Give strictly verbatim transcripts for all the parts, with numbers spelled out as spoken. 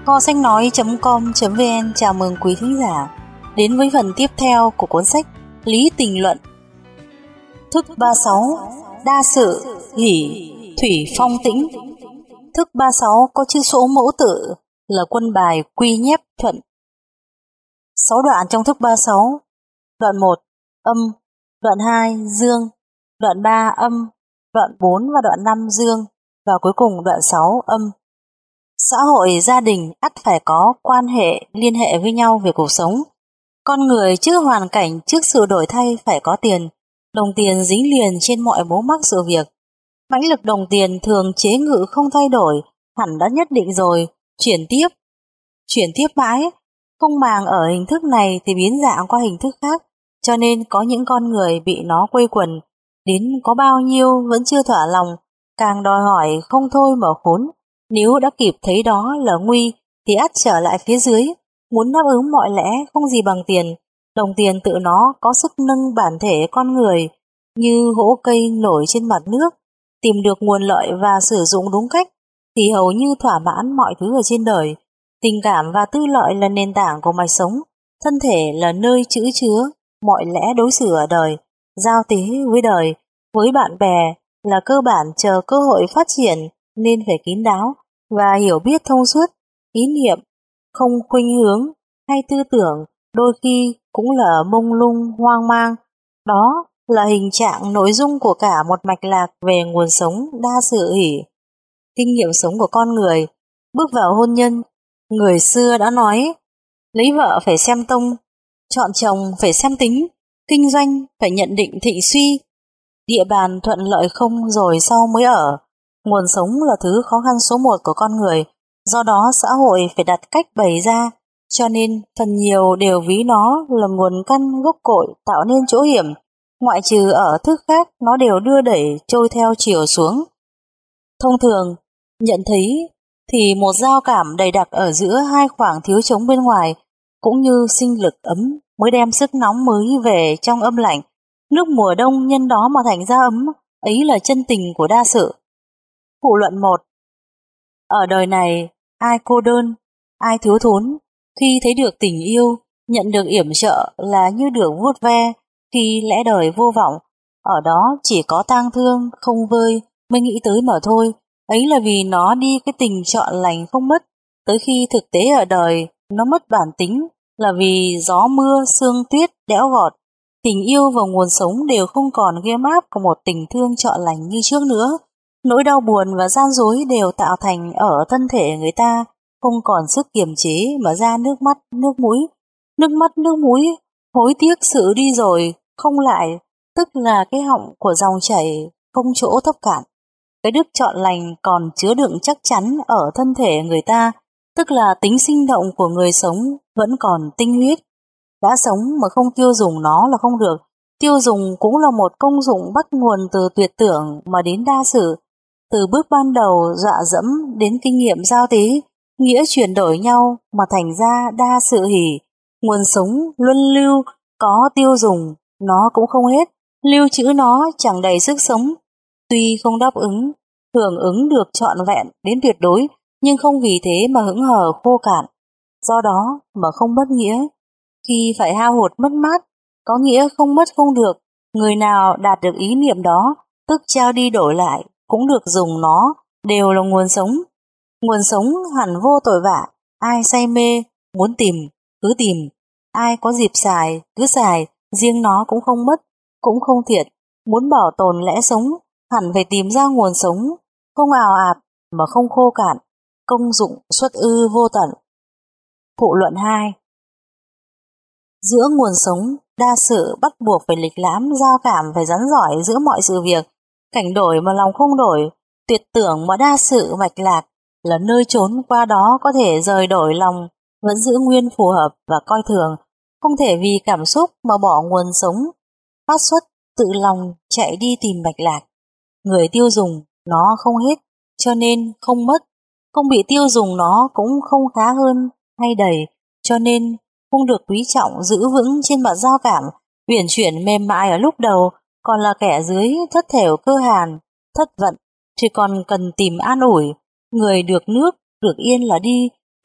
Kho sách nói.com.vn chào mừng quý thính giả đến với phần tiếp theo của cuốn sách Lý Tình Luận. Thức ba mươi sáu, đa sự, hỷ, thủy phong tĩnh. Thức ba mươi sáu có chữ số mẫu tự là quân bài quy nhép thuận. sáu đoạn trong thức ba mươi sáu. Đoạn một âm, đoạn hai dương, đoạn ba âm, đoạn bốn và đoạn năm dương, và cuối cùng đoạn sáu âm. Xã hội, gia đình ắt phải có quan hệ, liên hệ với nhau về cuộc sống. Con người trước hoàn cảnh, trước sự đổi thay phải có tiền. Đồng tiền dính liền trên mọi mấu mắc sự việc. Mãnh lực đồng tiền thường chế ngự không thay đổi, hẳn đã nhất định rồi, chuyển tiếp. Chuyển tiếp mãi, không màng ở hình thức này thì biến dạng qua hình thức khác, cho nên có những con người bị nó quây quần, đến có bao nhiêu vẫn chưa thỏa lòng, càng đòi hỏi không thôi mở khốn. Nếu đã kịp thấy đó là nguy thì ắt trở lại phía dưới, muốn đáp ứng mọi lẽ không gì bằng tiền. Đồng tiền tự nó có sức nâng bản thể con người như hỗ cây nổi trên mặt nước, tìm được nguồn lợi và sử dụng đúng cách thì hầu như thỏa mãn mọi thứ ở trên đời. Tình cảm và tư lợi là nền tảng của mạch sống, thân thể là nơi trữ chứa mọi lẽ đối xử ở đời, giao tế với đời, với bạn bè là cơ bản chờ cơ hội phát triển, nên phải kín đáo và hiểu biết thông suốt. Ý niệm không khuynh hướng hay tư tưởng đôi khi cũng là mông lung hoang mang. Đó là hình trạng nội dung của cả một mạch lạc về nguồn sống đa sự hỷ. Kinh nghiệm sống của con người bước vào hôn nhân, người xưa đã nói lấy vợ phải xem tông, chọn chồng phải xem tính, kinh doanh phải nhận định thịnh suy, địa bàn thuận lợi không rồi sau mới ở. Nguồn sống là thứ khó khăn số một của con người, do đó xã hội phải đặt cách bày ra, cho nên phần nhiều đều ví nó là nguồn căn gốc cội tạo nên chỗ hiểm, ngoại trừ ở thức khác nó đều đưa đẩy trôi theo chiều xuống. Thông thường, nhận thấy thì một giao cảm đầy đặc ở giữa hai khoảng thiếu trống bên ngoài, cũng như sinh lực ấm mới đem sức nóng mới về trong âm lạnh. Nước mùa đông nhân đó mà thành ra ấm, ấy là chân tình của đa sự. Phụ luận một. Ở đời này, ai cô đơn, ai thiếu thốn, khi thấy được tình yêu, nhận được yểm trợ là như được vuốt ve, khi lẽ đời vô vọng, ở đó chỉ có tang thương, không vơi, mới nghĩ tới mà thôi. Ấy là vì nó đi cái tình trọn lành không mất, tới khi thực tế ở đời, nó mất bản tính, là vì gió mưa, sương tuyết, đẽo gọt. Tình yêu và nguồn sống đều không còn ghê áp của một tình thương trọn lành như trước nữa. Nỗi đau buồn và gian dối đều tạo thành ở thân thể người ta không còn sức kiềm chế mà ra nước mắt, nước mũi. Nước mắt, nước mũi, hối tiếc sự đi rồi, không lại, tức là cái họng của dòng chảy không chỗ thấp cạn. Cái đức trọn lành còn chứa đựng chắc chắn ở thân thể người ta, tức là tính sinh động của người sống vẫn còn tinh huyết. Đã sống mà không tiêu dùng nó là không được. Tiêu dùng cũng là một công dụng bắt nguồn từ tuyệt tưởng mà đến đa sự. Từ bước ban đầu dọa dẫm đến kinh nghiệm giao tế, nghĩa chuyển đổi nhau mà thành ra đa sự hỷ. Nguồn sống luân lưu, có tiêu dùng, nó cũng không hết. Lưu trữ nó chẳng đầy sức sống. Tuy không đáp ứng, hưởng ứng được trọn vẹn đến tuyệt đối, nhưng không vì thế mà hững hờ khô cạn. Do đó mà không mất nghĩa. Khi phải hao hụt mất mát, có nghĩa không mất không được. Người nào đạt được ý niệm đó, tức trao đi đổi lại, cũng được dùng nó, đều là nguồn sống. Nguồn sống hẳn vô tội vạ, ai say mê, muốn tìm, cứ tìm. Ai có dịp xài, cứ xài, riêng nó cũng không mất, cũng không thiệt. Muốn bảo tồn lẽ sống, hẳn phải tìm ra nguồn sống, không ào ạt mà không khô cạn, công dụng xuất ư vô tận. Phụ luận hai. Giữa nguồn sống, đa sự bắt buộc phải lịch lãm, giao cảm phải rắn giỏi giữa mọi sự việc, cảnh đổi mà lòng không đổi, tuyệt tưởng mà đa sự mạch lạc, là nơi trốn qua đó có thể rời đổi lòng, vẫn giữ nguyên phù hợp và coi thường, không thể vì cảm xúc mà bỏ nguồn sống, phát xuất, tự lòng chạy đi tìm mạch lạc. Người tiêu dùng, nó không hết, cho nên không mất, không bị tiêu dùng nó cũng không khá hơn hay đầy, cho nên không được quý trọng giữ vững trên mặt giao cảm, uyển chuyển mềm mại ở lúc đầu, còn là kẻ dưới thất thểu cơ hàn, thất vận, thì còn cần tìm an ủi. Người được nước, được yên là đi,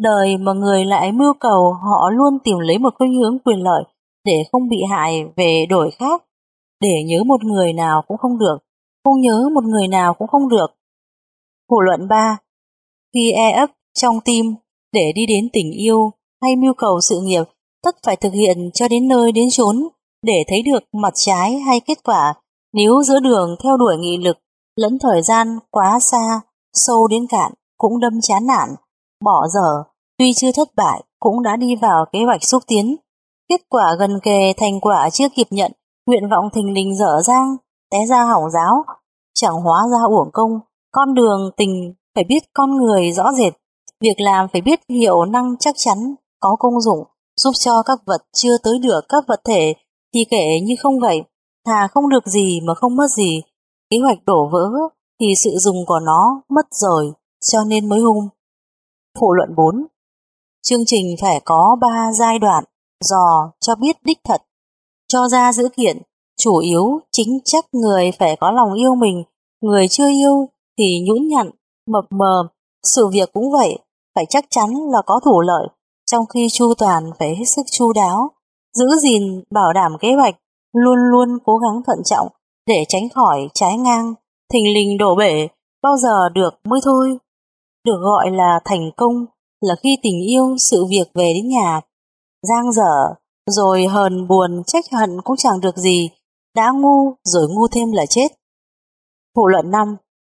Đời mà người lại mưu cầu, họ luôn tìm lấy một khuynh hướng quyền lợi để không bị hại về đổi khác. Để nhớ một người nào cũng không được, không nhớ một người nào cũng không được. Phủ luận ba. Khi e ấp trong tim để đi đến tình yêu hay mưu cầu sự nghiệp, tất phải thực hiện cho đến nơi đến chốn để thấy được mặt trái hay kết quả. Nếu giữa đường theo đuổi nghị lực lẫn thời gian quá xa, sâu đến cạn cũng đâm chán nản, bỏ dở, tuy chưa thất bại cũng đã đi vào kế hoạch xúc tiến. Kết quả gần kề, thành quả chưa kịp nhận, nguyện vọng thình lình dở dang, té ra hỏng giáo, chẳng hóa ra uổng công. Con đường tình phải biết con người rõ rệt, việc làm phải biết hiệu năng chắc chắn, có công dụng, giúp cho các vật chưa tới được các vật thể thì kể như không vậy, thà không được gì mà không mất gì. Kế hoạch đổ vỡ thì sự dùng của nó mất rồi, cho nên mới hung. Phụ luận bốn. Chương trình phải có ba giai đoạn, dò cho biết đích thật, cho ra dữ kiện, chủ yếu chính chắc người phải có lòng yêu mình, người chưa yêu thì nhũn nhặn, mập mờ. Sự việc cũng vậy, phải chắc chắn là có thủ lợi, trong khi chu toàn phải hết sức chu đáo, giữ gìn bảo đảm kế hoạch, luôn luôn cố gắng thận trọng để tránh khỏi trái ngang, thình lình đổ bể, bao giờ được mới thôi. Được gọi là thành công là khi tình yêu sự việc về đến nhà, giang dở, rồi hờn buồn trách hận cũng chẳng được gì, đã ngu rồi ngu thêm là chết. Phụ luận năm.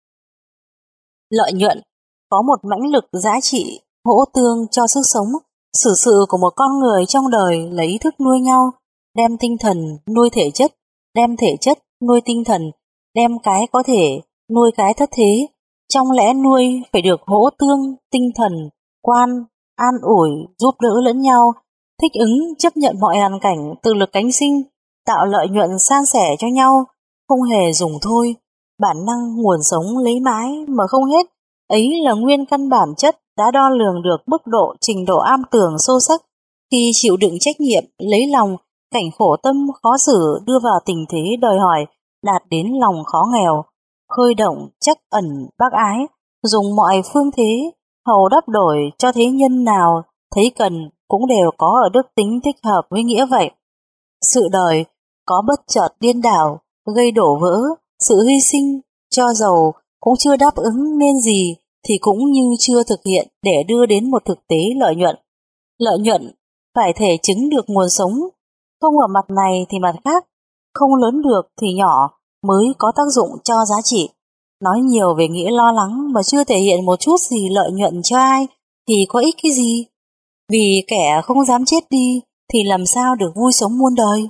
Lợi nhuận có một mãnh lực giá trị hỗ tương cho sức sống. Xử sự của một con người trong đời là ý thức nuôi nhau, đem tinh thần nuôi thể chất, đem thể chất nuôi tinh thần, đem cái có thể nuôi cái thất thế. Trong lẽ nuôi phải được hỗ tương, tinh thần, quan, an ủi, giúp đỡ lẫn nhau, thích ứng chấp nhận mọi hoàn cảnh, tự lực cánh sinh, tạo lợi nhuận san sẻ cho nhau, không hề dùng thôi. Bản năng nguồn sống lấy mãi mà không hết, ấy là nguyên căn bản chất đã đo lường được mức độ trình độ am tường sâu sắc khi chịu đựng trách nhiệm, lấy lòng, cảnh khổ tâm khó xử đưa vào tình thế đòi hỏi, đạt đến lòng khó nghèo, khơi động chắc ẩn bác ái, dùng mọi phương thế hầu đắp đổi cho thế nhân nào thấy cần cũng đều có ở đức tính thích hợp với nghĩa vậy. Sự đời có bất chợt điên đảo, gây đổ vỡ, sự hy sinh cho dầu cũng chưa đáp ứng nên gì thì cũng như chưa thực hiện để đưa đến một thực tế lợi nhuận. Lợi nhuận phải thể chứng được nguồn sống, không ở mặt này thì mặt khác, không lớn được thì nhỏ mới có tác dụng cho giá trị. Nói nhiều về nghĩa lo lắng mà chưa thể hiện một chút gì lợi nhuận cho ai thì có ích cái gì? Vì kẻ không dám chết đi thì làm sao được vui sống muôn đời?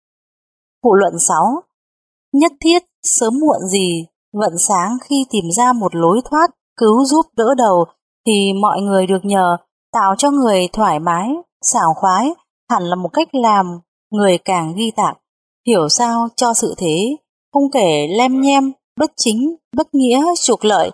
Phụ luận sáu. Nhất thiết sớm muộn gì, vận sáng khi tìm ra một lối thoát, cứu giúp đỡ đầu thì mọi người được nhờ, tạo cho người thoải mái, sảng khoái, hẳn là một cách làm người càng ghi tạc, hiểu sao cho sự thế, không kể lem nhem, bất chính, bất nghĩa, trục lợi.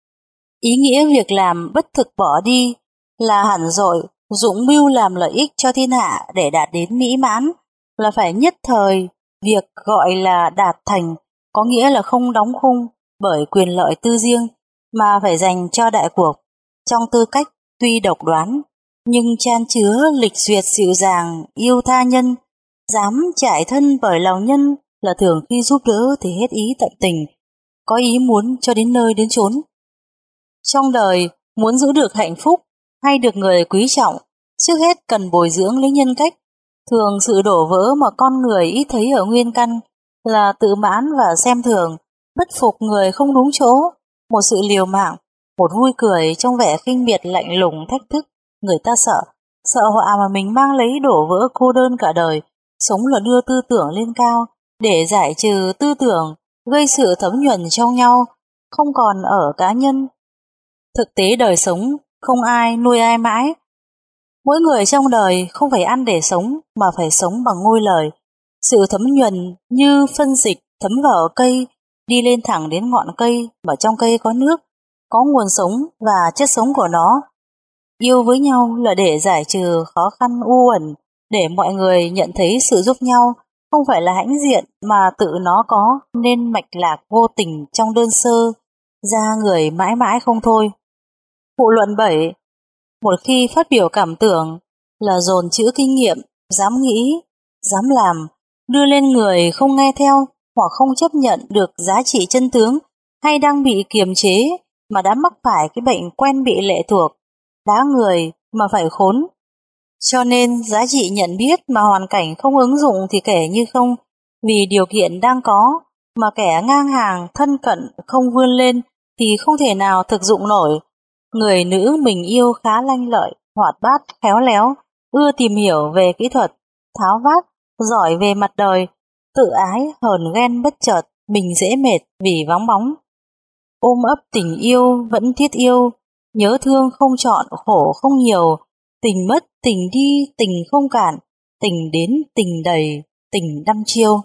Ý nghĩa việc làm bất thực bỏ đi là hẳn rồi, dũng mưu làm lợi ích cho thiên hạ để đạt đến mỹ mãn là phải nhất thời. Việc gọi là đạt thành có nghĩa là không đóng khung bởi quyền lợi tư riêng mà phải dành cho đại cuộc. Trong tư cách tuy độc đoán nhưng chan chứa lịch duyệt dịu dàng, yêu tha nhân, dám trải thân bởi lòng nhân là thường khi giúp đỡ thì hết ý tận tình, có ý muốn cho đến nơi đến chốn. Trong đời muốn giữ được hạnh phúc hay được người quý trọng, trước hết cần bồi dưỡng lấy nhân cách. Thường sự đổ vỡ mà con người ít thấy ở nguyên căn là tự mãn và xem thường, bất phục người không đúng chỗ, một sự liều mạng, một vui cười trong vẻ khinh miệt lạnh lùng thách thức. Người ta sợ, sợ họa mà mình mang lấy đổ vỡ cô đơn cả đời. Sống là đưa tư tưởng lên cao để giải trừ tư tưởng, gây sự thấm nhuần trong nhau, không còn ở cá nhân. Thực tế đời sống, không ai nuôi ai mãi. Mỗi người trong đời không phải ăn để sống mà phải sống bằng ngôi lời. Sự thấm nhuần như phân dịch thấm vào cây, đi lên thẳng đến ngọn cây mà trong cây có nước, có nguồn sống và chất sống của nó. Yêu với nhau là để giải trừ khó khăn u uẩn, để mọi người nhận thấy sự giúp nhau không phải là hãnh diện mà tự nó có nên mạch lạc vô tình trong đơn sơ, ra người mãi mãi không thôi. Phụ luận bảy. Một khi phát biểu cảm tưởng là dồn chữ kinh nghiệm, dám nghĩ, dám làm, đưa lên người không nghe theo hoặc không chấp nhận được giá trị chân tướng hay đang bị kiềm chế mà đã mắc phải cái bệnh quen bị lệ thuộc, đá người mà phải khốn. Cho nên giá trị nhận biết mà hoàn cảnh không ứng dụng thì kể như không, vì điều kiện đang có mà kẻ ngang hàng thân cận không vươn lên thì không thể nào thực dụng nổi. Người nữ mình yêu khá lanh lợi, hoạt bát, khéo léo, ưa tìm hiểu về kỹ thuật, tháo vát, giỏi về mặt đời, tự ái, hờn ghen bất chợt, mình dễ mệt vì vắng bóng. Ôm ấp tình yêu vẫn thiết yêu, nhớ thương không chọn, khổ không nhiều, tình mất, tình đi, tình không cản, tình đến, tình đầy, tình đăm chiêu.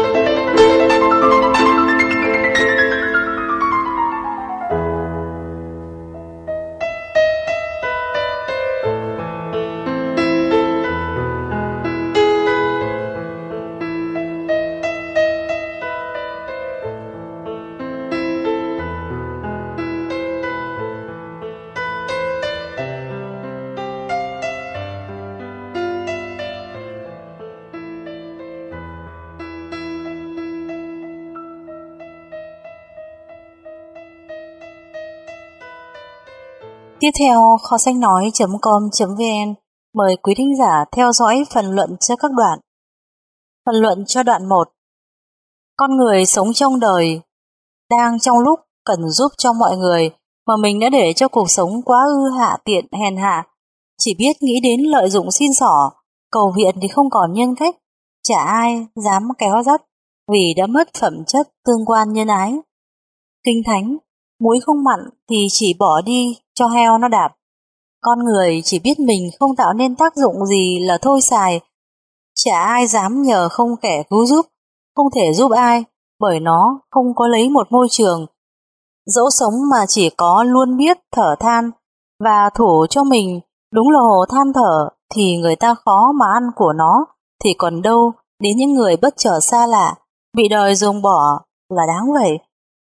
Tiếp theo, kho sách nói chấm com chấm vn mời quý thính giả theo dõi phần luận cho các đoạn. Phần luận cho đoạn một. Con người sống trong đời đang trong lúc cần giúp cho mọi người mà mình đã để cho cuộc sống quá ư hạ tiện hèn hạ, chỉ biết nghĩ đến lợi dụng xin xỏ, cầu viện thì không còn nhân cách, chả ai dám kéo dắt vì đã mất phẩm chất tương quan nhân ái. Kinh thánh, muối không mặn thì chỉ bỏ đi cho heo nó đạp. Con người chỉ biết mình không tạo nên tác dụng gì là thôi xài, chả ai dám nhờ không kẻ cứu giúp, không thể giúp ai bởi nó không có lấy một môi trường. Dẫu sống mà chỉ có luôn biết thở than và thủ cho mình đúng là hồ than thở thì người ta khó mà ăn của nó, thì còn đâu đến những người bất chợt xa lạ, bị đời ruồng bỏ là đáng vậy.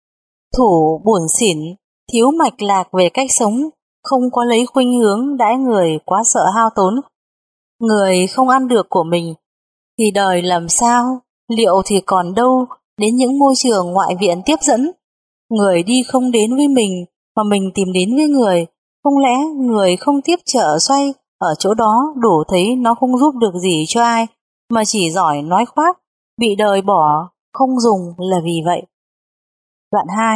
Thủ buồn xỉn, thiếu mạch lạc về cách sống, không có lấy khuynh hướng đãi người quá sợ hao tốn. Người không ăn được của mình thì đời làm sao, liệu thì còn đâu đến những môi trường ngoại viện tiếp dẫn. Người đi không đến với mình mà mình tìm đến với người, không lẽ người không tiếp trợ xoay ở chỗ đó đủ thấy nó không giúp được gì cho ai mà chỉ giỏi nói khoác, bị đời bỏ không dùng là vì vậy. Đoạn hai.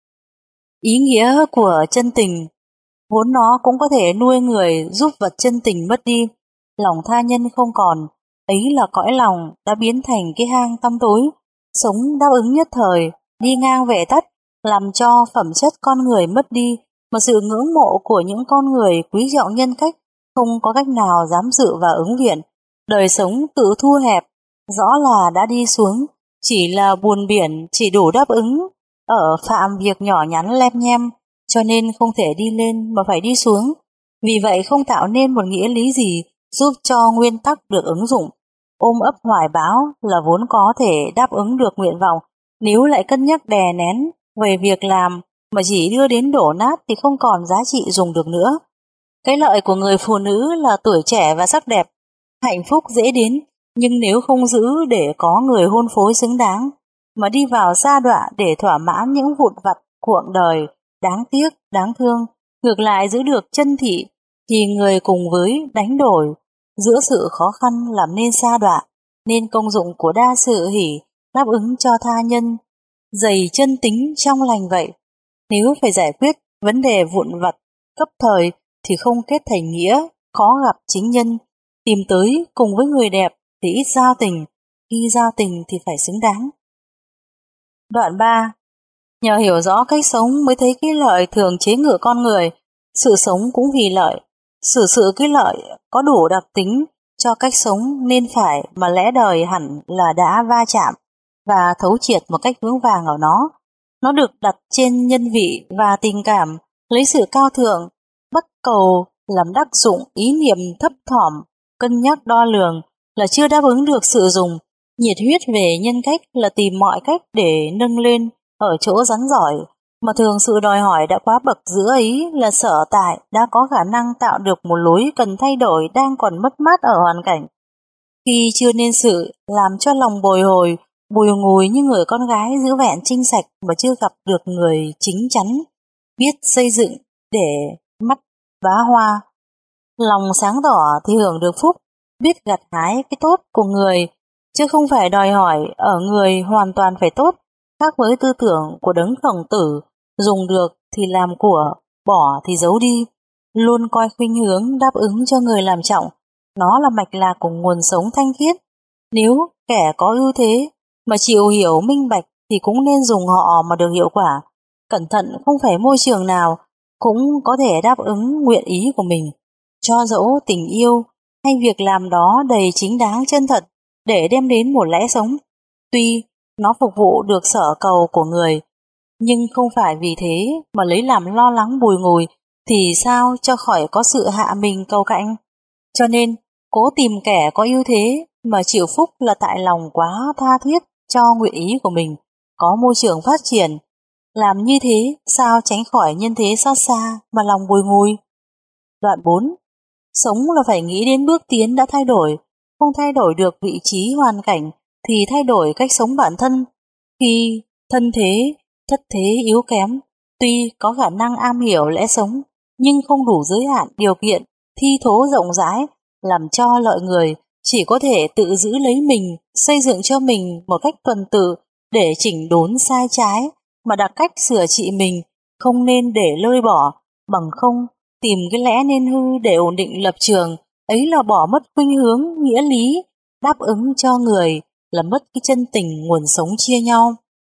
Ý nghĩa của chân tình, vốn nó cũng có thể nuôi người giúp vật chân tình mất đi, lòng tha nhân không còn, ấy là cõi lòng đã biến thành cái hang tăm tối, sống đáp ứng nhất thời, đi ngang vệ tắt, làm cho phẩm chất con người mất đi, mà sự ngưỡng mộ của những con người quý trọng nhân cách không có cách nào dám dự và ứng viện. Đời sống tự thu hẹp, rõ là đã đi xuống, chỉ là buồn biển chỉ đủ đáp ứng ở phạm việc nhỏ nhắn lem nhem, cho nên không thể đi lên mà phải đi xuống. Vì vậy không tạo nên một nghĩa lý gì giúp cho nguyên tắc được ứng dụng. Ôm ấp hoài bão là vốn có thể đáp ứng được nguyện vọng, nếu lại cân nhắc đè nén về việc làm mà chỉ đưa đến đổ nát thì không còn giá trị dùng được nữa. Cái lợi của người phụ nữ là tuổi trẻ và sắc đẹp, hạnh phúc dễ đến, nhưng nếu không giữ để có người hôn phối xứng đáng, mà đi vào sa đọa để thỏa mãn những vụn vặt cuộng đời, đáng tiếc, đáng thương, ngược lại giữ được chân thị, thì người cùng với đánh đổi, giữa sự khó khăn làm nên sa đọa, nên công dụng của đa sự hỷ đáp ứng cho tha nhân, dày chân tính trong lành vậy. Nếu phải giải quyết vấn đề vụn vặt cấp thời thì không kết thành nghĩa, khó gặp chính nhân, tìm tới cùng với người đẹp thì ít giao tình, khi giao tình thì phải xứng đáng. Đoạn ba. Nhờ hiểu rõ cách sống mới thấy cái lợi thường chế ngự con người, sự sống cũng vì lợi, xử sự cái lợi có đủ đặc tính cho cách sống nên phải mà lẽ đời hẳn là đã va chạm và thấu triệt một cách vững vàng ở nó. Nó được đặt trên nhân vị và tình cảm, lấy sự cao thượng, bất cầu làm đắc dụng ý niệm thấp thỏm, cân nhắc đo lường là chưa đáp ứng được sự dùng, nhiệt huyết về nhân cách là tìm mọi cách để nâng lên ở chỗ rắn giỏi, mà thường sự đòi hỏi đã quá bậc giữa ấy là sở tại đã có khả năng tạo được một lối cần thay đổi đang còn mất mát ở hoàn cảnh. Khi chưa nên sự làm cho lòng bồi hồi, bùi ngùi như người con gái giữ vẹn trinh sạch mà chưa gặp được người chính chắn, biết xây dựng để mắt đóa hoa. Lòng sáng tỏ thì hưởng được phúc, biết gặt hái cái tốt của người, chứ không phải đòi hỏi ở người hoàn toàn phải tốt, khác với tư tưởng của đấng Khổng Tử, dùng được thì làm của, bỏ thì giấu đi, luôn coi khuynh hướng đáp ứng cho người làm trọng, nó là mạch lạc của nguồn sống thanh khiết. Nếu kẻ có ưu thế mà chịu hiểu minh bạch thì cũng nên dùng họ mà được hiệu quả, cẩn thận không phải môi trường nào cũng có thể đáp ứng nguyện ý của mình, cho dẫu tình yêu hay việc làm đó đầy chính đáng chân thật để đem đến một lẽ sống. Tuy nó phục vụ được sở cầu của người, nhưng không phải vì thế mà lấy làm lo lắng bùi ngùi thì sao cho khỏi có sự hạ mình cầu cạnh. Cho nên cố tìm kẻ có ưu thế mà chịu phúc là tại lòng quá tha thiết cho nguyện ý của mình, có môi trường phát triển. Làm như thế sao tránh khỏi nhân thế xót xa mà lòng bùi ngùi. Đoạn bốn. Sống là phải nghĩ đến bước tiến đã thay đổi, không thay đổi được vị trí hoàn cảnh thì thay đổi cách sống bản thân. Khi thân thế, thất thế yếu kém, tuy có khả năng am hiểu lẽ sống, nhưng không đủ giới hạn điều kiện, thi thố rộng rãi, làm cho lợi người, chỉ có thể tự giữ lấy mình, xây dựng cho mình một cách tuần tự để chỉnh đốn sai trái, mà đặt cách sửa trị mình, không nên để lơi bỏ, bằng không tìm cái lẽ nên hư để ổn định lập trường, ấy là bỏ mất khuynh hướng, nghĩa lý, đáp ứng cho người, là mất cái chân tình nguồn sống chia nhau.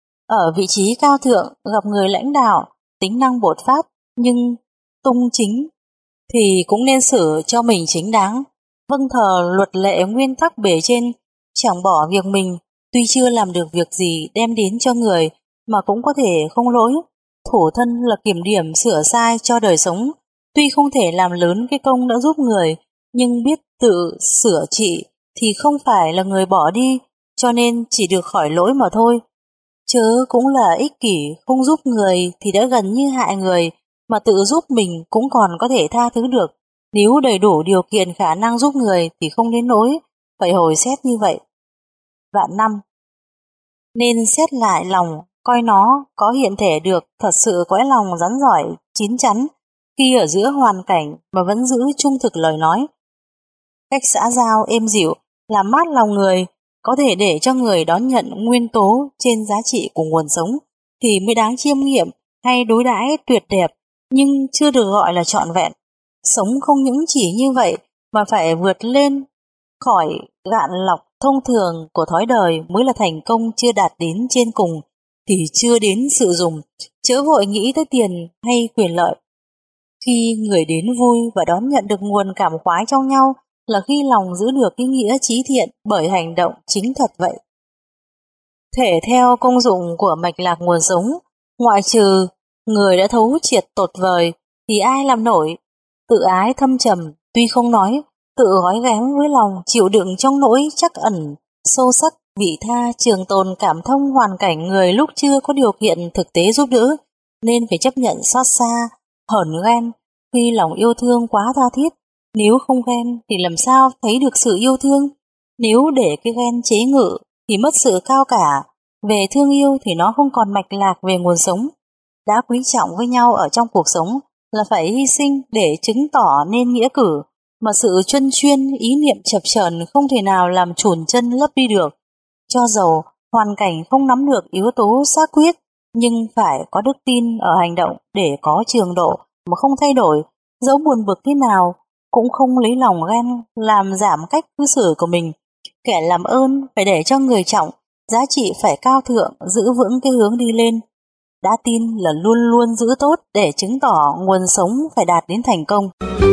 Ở vị trí cao thượng gặp người lãnh đạo, tính năng bột phát nhưng tung chính, thì cũng nên xử cho mình chính đáng, vâng thờ luật lệ nguyên tắc bề trên, chẳng bỏ việc mình, tuy chưa làm được việc gì đem đến cho người, mà cũng có thể không lỗi. Thủ thân là kiểm điểm sửa sai cho đời sống, tuy không thể làm lớn cái công đã giúp người, nhưng biết tự sửa trị thì không phải là người bỏ đi, cho nên chỉ được khỏi lỗi mà thôi. Chớ cũng là ích kỷ, không giúp người thì đã gần như hại người, mà tự giúp mình cũng còn có thể tha thứ được. Nếu đầy đủ điều kiện khả năng giúp người thì không đến nỗi phải hồi xét như vậy. Đoạn năm. Nên xét lại lòng, coi nó có hiện thể được thật sự cõi lòng rắn giỏi, chín chắn, khi ở giữa hoàn cảnh mà vẫn giữ trung thực lời nói. Cách xã giao êm dịu, làm mát lòng người, có thể để cho người đón nhận nguyên tố trên giá trị của nguồn sống, thì mới đáng chiêm nghiệm hay đối đãi tuyệt đẹp, nhưng chưa được gọi là trọn vẹn. Sống không những chỉ như vậy mà phải vượt lên khỏi gạn lọc thông thường của thói đời mới là thành công chưa đạt đến trên cùng, thì chưa đến sự dùng, chớ vội nghĩ tới tiền hay quyền lợi. Khi người đến vui và đón nhận được nguồn cảm khoái trong nhau là khi lòng giữ được cái nghĩa trí thiện bởi hành động chính thật vậy. Thể theo công dụng của mạch lạc nguồn sống, ngoại trừ người đã thấu triệt tột vời thì ai làm nổi. Tự ái thâm trầm, tuy không nói, tự gói ghém với lòng chịu đựng trong nỗi chắc ẩn, sâu sắc, vị tha, trường tồn cảm thông hoàn cảnh người lúc chưa có điều kiện thực tế giúp đỡ, nên phải chấp nhận xót xa, hờn ghen khi lòng yêu thương quá tha thiết. Nếu không ghen thì làm sao thấy được sự yêu thương? Nếu để cái ghen chế ngự thì mất sự cao cả. Về thương yêu thì nó không còn mạch lạc về nguồn sống. Đã quý trọng với nhau ở trong cuộc sống là phải hy sinh để chứng tỏ nên nghĩa cử, mà sự chuyên chuyên ý niệm chập chờn không thể nào làm chùn chân lấp đi được. Cho dầu hoàn cảnh không nắm được yếu tố xác quyết, nhưng phải có đức tin ở hành động để có trường độ mà không thay đổi, dẫu buồn bực thế nào cũng không lấy lòng ghen làm giảm cách cư xử của mình. Kẻ làm ơn phải để cho người trọng, giá trị phải cao thượng, giữ vững cái hướng đi lên. Đã tin là luôn luôn giữ tốt để chứng tỏ nguồn sống phải đạt đến thành công.